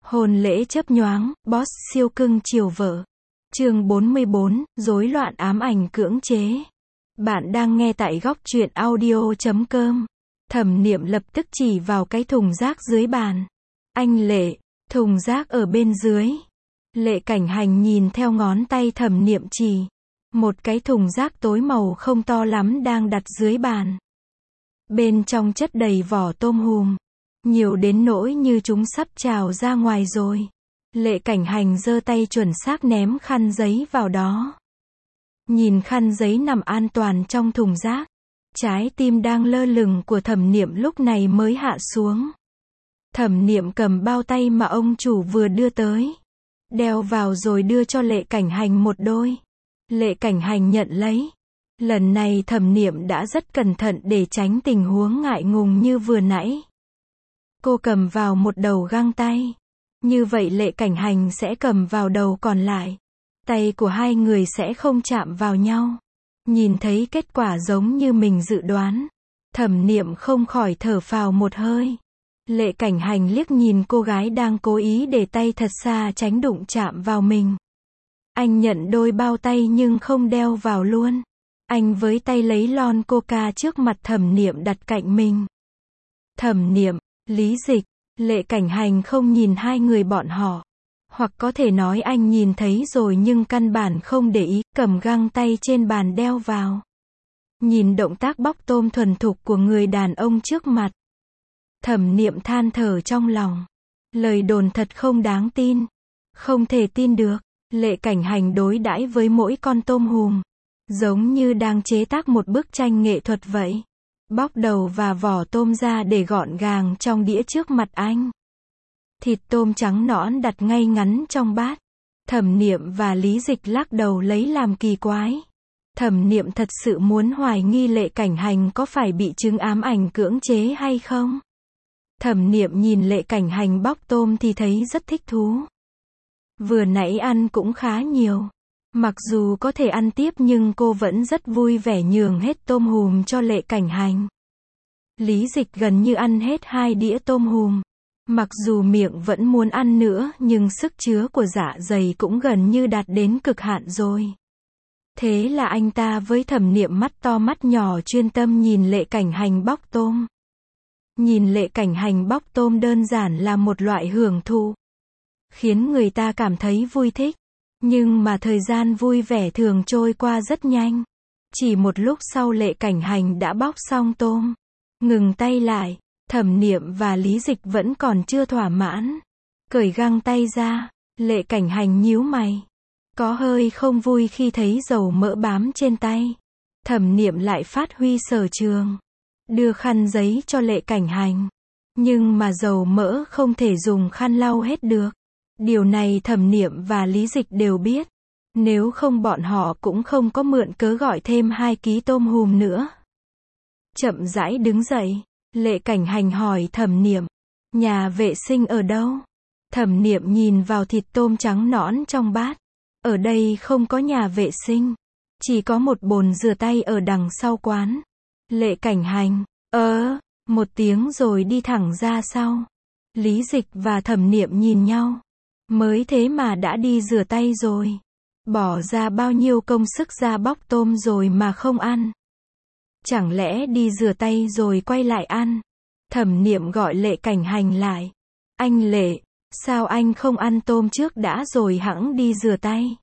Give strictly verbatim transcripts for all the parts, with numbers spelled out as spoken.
Hôn lễ chớp nhoáng, boss siêu cưng chiều vợ. Chương bốn mươi bốn, rối loạn ám ảnh cưỡng chế. Bạn đang nghe tại góc truyện audio chấm com. Thẩm Niệm lập tức chỉ vào cái thùng rác dưới bàn. Anh Lệ, thùng rác ở bên dưới. Lệ Cảnh Hành nhìn theo ngón tay Thẩm Niệm chỉ. Một cái thùng rác tối màu không to lắm đang đặt dưới bàn. Bên trong chất đầy vỏ tôm hùm. Nhiều đến nỗi như chúng sắp trào ra ngoài rồi. Lệ Cảnh Hành giơ tay chuẩn xác ném khăn giấy vào đó. Nhìn khăn giấy nằm an toàn trong thùng rác. Trái tim đang lơ lửng của Thẩm Niệm lúc này mới hạ xuống. Thẩm Niệm cầm bao tay mà ông chủ vừa đưa tới. Đeo vào rồi đưa cho Lệ Cảnh Hành một đôi. Lệ Cảnh Hành nhận lấy. Lần này Thẩm Niệm đã rất cẩn thận để tránh tình huống ngại ngùng như vừa nãy. Cô cầm vào một đầu găng tay. Như vậy Lệ Cảnh Hành sẽ cầm vào đầu còn lại. Tay của hai người sẽ không chạm vào nhau. Nhìn thấy kết quả giống như mình dự đoán. Thẩm Niệm không khỏi thở phào một hơi. Lệ Cảnh Hành liếc nhìn cô gái đang cố ý để tay thật xa tránh đụng chạm vào mình. Anh nhận đôi bao tay nhưng không đeo vào luôn. Anh với tay lấy lon coca trước mặt Thẩm Niệm đặt cạnh mình. Thẩm Niệm, Lý Dịch, Lệ Cảnh Hành không nhìn hai người bọn họ. Hoặc có thể nói anh nhìn thấy rồi nhưng căn bản không để ý, cầm găng tay trên bàn đeo vào. Nhìn động tác bóc tôm thuần thục của người đàn ông trước mặt. Thẩm Niệm than thở trong lòng. Lời đồn thật không đáng tin. Không thể tin được. Lệ Cảnh Hành đối đãi với mỗi con tôm hùm. Giống như đang chế tác một bức tranh nghệ thuật vậy. Bóc đầu và vỏ tôm ra để gọn gàng trong đĩa trước mặt anh. Thịt tôm trắng nõn đặt ngay ngắn trong bát. Thẩm Niệm và Lý Dịch lắc đầu lấy làm kỳ quái. Thẩm Niệm thật sự muốn hoài nghi Lệ Cảnh Hành có phải bị chứng ám ảnh cưỡng chế hay không. Thẩm Niệm nhìn Lệ Cảnh Hành bóc tôm thì thấy rất thích thú. Vừa nãy ăn cũng khá nhiều. Mặc dù có thể ăn tiếp nhưng cô vẫn rất vui vẻ nhường hết tôm hùm cho Lệ Cảnh Hành. Lý Dịch gần như ăn hết hai đĩa tôm hùm. Mặc dù miệng vẫn muốn ăn nữa nhưng sức chứa của dạ dày cũng gần như đạt đến cực hạn rồi. Thế là anh ta với Thẩm Niệm mắt to mắt nhỏ chuyên tâm nhìn Lệ Cảnh Hành bóc tôm. Nhìn Lệ Cảnh Hành bóc tôm đơn giản là một loại hưởng thụ. Khiến người ta cảm thấy vui thích. Nhưng mà thời gian vui vẻ thường trôi qua rất nhanh. Chỉ một lúc sau Lệ Cảnh Hành đã bóc xong tôm. Ngừng tay lại. Thẩm Niệm và Lý Dịch vẫn còn chưa thỏa mãn. Cởi găng tay ra. Lệ Cảnh Hành nhíu mày. Có hơi không vui khi thấy dầu mỡ bám trên tay. Thẩm Niệm lại phát huy sở trường. Đưa khăn giấy cho Lệ Cảnh Hành. Nhưng mà dầu mỡ không thể dùng khăn lau hết được. Điều này Thẩm Niệm và Lý Dịch đều biết. Nếu không bọn họ cũng không có mượn cớ gọi thêm hai ký tôm hùm nữa. Chậm rãi đứng dậy. Lệ Cảnh Hành hỏi Thẩm Niệm. Nhà vệ sinh ở đâu? Thẩm Niệm nhìn vào thịt tôm trắng nõn trong bát. Ở đây không có nhà vệ sinh. Chỉ có một bồn rửa tay ở đằng sau quán. Lệ Cảnh Hành. Ơ, một tiếng rồi đi thẳng ra sau. Lý Dịch và Thẩm Niệm nhìn nhau. Mới thế mà đã đi rửa tay rồi. Bỏ ra bao nhiêu công sức ra bóc tôm rồi mà không ăn. Chẳng lẽ đi rửa tay rồi quay lại ăn. Thẩm Niệm gọi Lệ Cảnh Hành lại. Anh Lệ, sao anh không ăn tôm trước đã rồi hẵng đi rửa tay?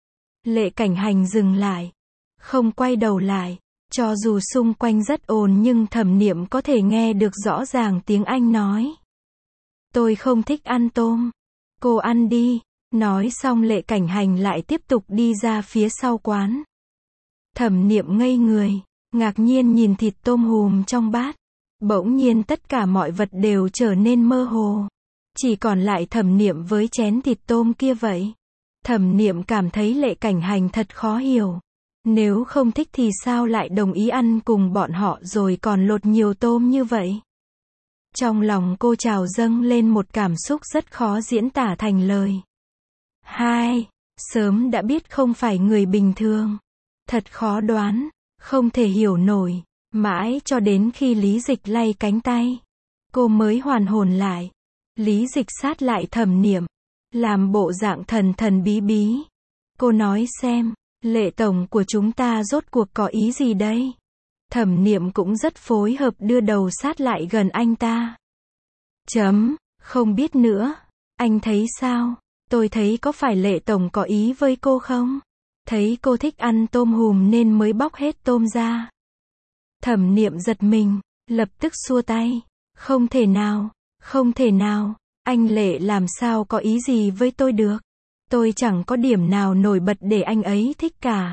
Lệ Cảnh Hành dừng lại. Không quay đầu lại. Cho dù xung quanh rất ồn nhưng Thẩm Niệm có thể nghe được rõ ràng tiếng anh nói. Tôi không thích ăn tôm. Cô ăn đi. Nói xong Lệ Cảnh Hành lại tiếp tục đi ra phía sau quán. Thẩm Niệm ngây người. Ngạc nhiên nhìn thịt tôm hùm trong bát. Bỗng nhiên tất cả mọi vật đều trở nên mơ hồ. Chỉ còn lại Thẩm Niệm với chén thịt tôm kia vậy. Thẩm Niệm cảm thấy Lệ Cảnh Hành thật khó hiểu. Nếu không thích thì sao lại đồng ý ăn cùng bọn họ rồi còn lột nhiều tôm như vậy? Trong lòng cô trào dâng lên một cảm xúc rất khó diễn tả thành lời. Hai, sớm đã biết không phải người bình thường. Thật khó đoán, không thể hiểu nổi. Mãi cho đến khi Lý Dịch lay cánh tay. Cô mới hoàn hồn lại. Lý Dịch sát lại Thẩm Niệm, làm bộ dạng thần thần bí bí. Cô nói xem, Lệ tổng của chúng ta rốt cuộc có ý gì đây? Thẩm Niệm cũng rất phối hợp đưa đầu sát lại gần anh ta. Chấm, không biết nữa. Anh thấy sao? Tôi thấy có phải Lệ tổng có ý với cô không? Thấy cô thích ăn tôm hùm nên mới bóc hết tôm ra. Thẩm Niệm giật mình, lập tức xua tay. Không thể nào, không thể nào, anh Lệ làm sao có ý gì với tôi được? Tôi chẳng có điểm nào nổi bật để anh ấy thích cả.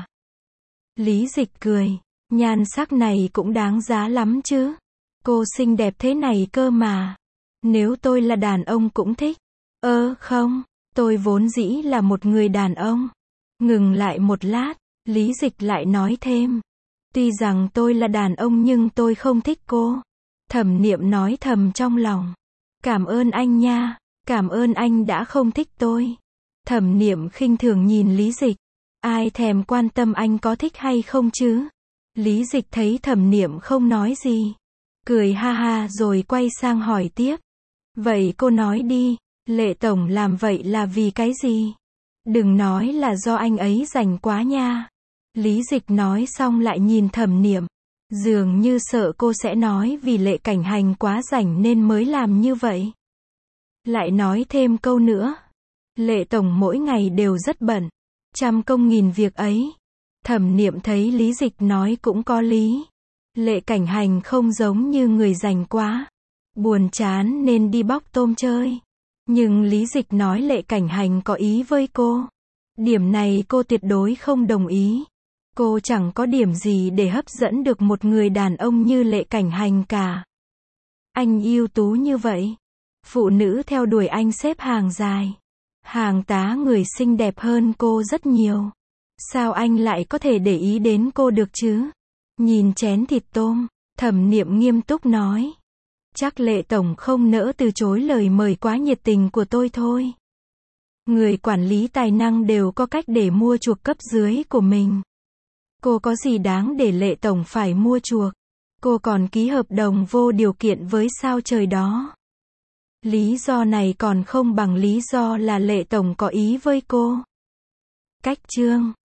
Lý Dịch cười, nhan sắc này cũng đáng giá lắm chứ. Cô xinh đẹp thế này cơ mà. Nếu tôi là đàn ông cũng thích. Ơ không, tôi vốn dĩ là một người đàn ông. Ngừng lại một lát, Lý Dịch lại nói thêm. Tuy rằng tôi là đàn ông nhưng tôi không thích cô. Thẩm Niệm nói thầm trong lòng. Cảm ơn anh nha, cảm ơn anh đã không thích tôi. Thẩm Niệm khinh thường nhìn Lý Dịch. Ai thèm quan tâm anh có thích hay không chứ? Lý Dịch thấy Thẩm Niệm không nói gì. Cười ha ha rồi quay sang hỏi tiếp. Vậy cô nói đi, Lệ tổng làm vậy là vì cái gì? Đừng nói là do anh ấy rảnh quá nha. Lý Dịch nói xong lại nhìn Thẩm Niệm. Dường như sợ cô sẽ nói vì Lệ Cảnh Hành quá rảnh nên mới làm như vậy. Lại nói thêm câu nữa. Lệ tổng mỗi ngày đều rất bận. Trăm công nghìn việc ấy. Thẩm Niệm thấy Lý Dịch nói cũng có lý. Lệ Cảnh Hành không giống như người rảnh quá. Buồn chán nên đi bóc tôm chơi. Nhưng Lý Dịch nói Lệ Cảnh Hành có ý với cô. Điểm này cô tuyệt đối không đồng ý. Cô chẳng có điểm gì để hấp dẫn được một người đàn ông như Lệ Cảnh Hành cả. Anh ưu tú như vậy. Phụ nữ theo đuổi anh xếp hàng dài. Hàng tá người xinh đẹp hơn cô rất nhiều. Sao anh lại có thể để ý đến cô được chứ? Nhìn chén thịt tôm, Thẩm Niệm nghiêm túc nói. Chắc Lệ tổng không nỡ từ chối lời mời quá nhiệt tình của tôi thôi. Người quản lý tài năng đều có cách để mua chuộc cấp dưới của mình. Cô có gì đáng để Lệ tổng phải mua chuộc? Cô còn ký hợp đồng vô điều kiện với sao trời đó. Lý do này còn không bằng lý do là Lệ tổng có ý với cô. Cách chương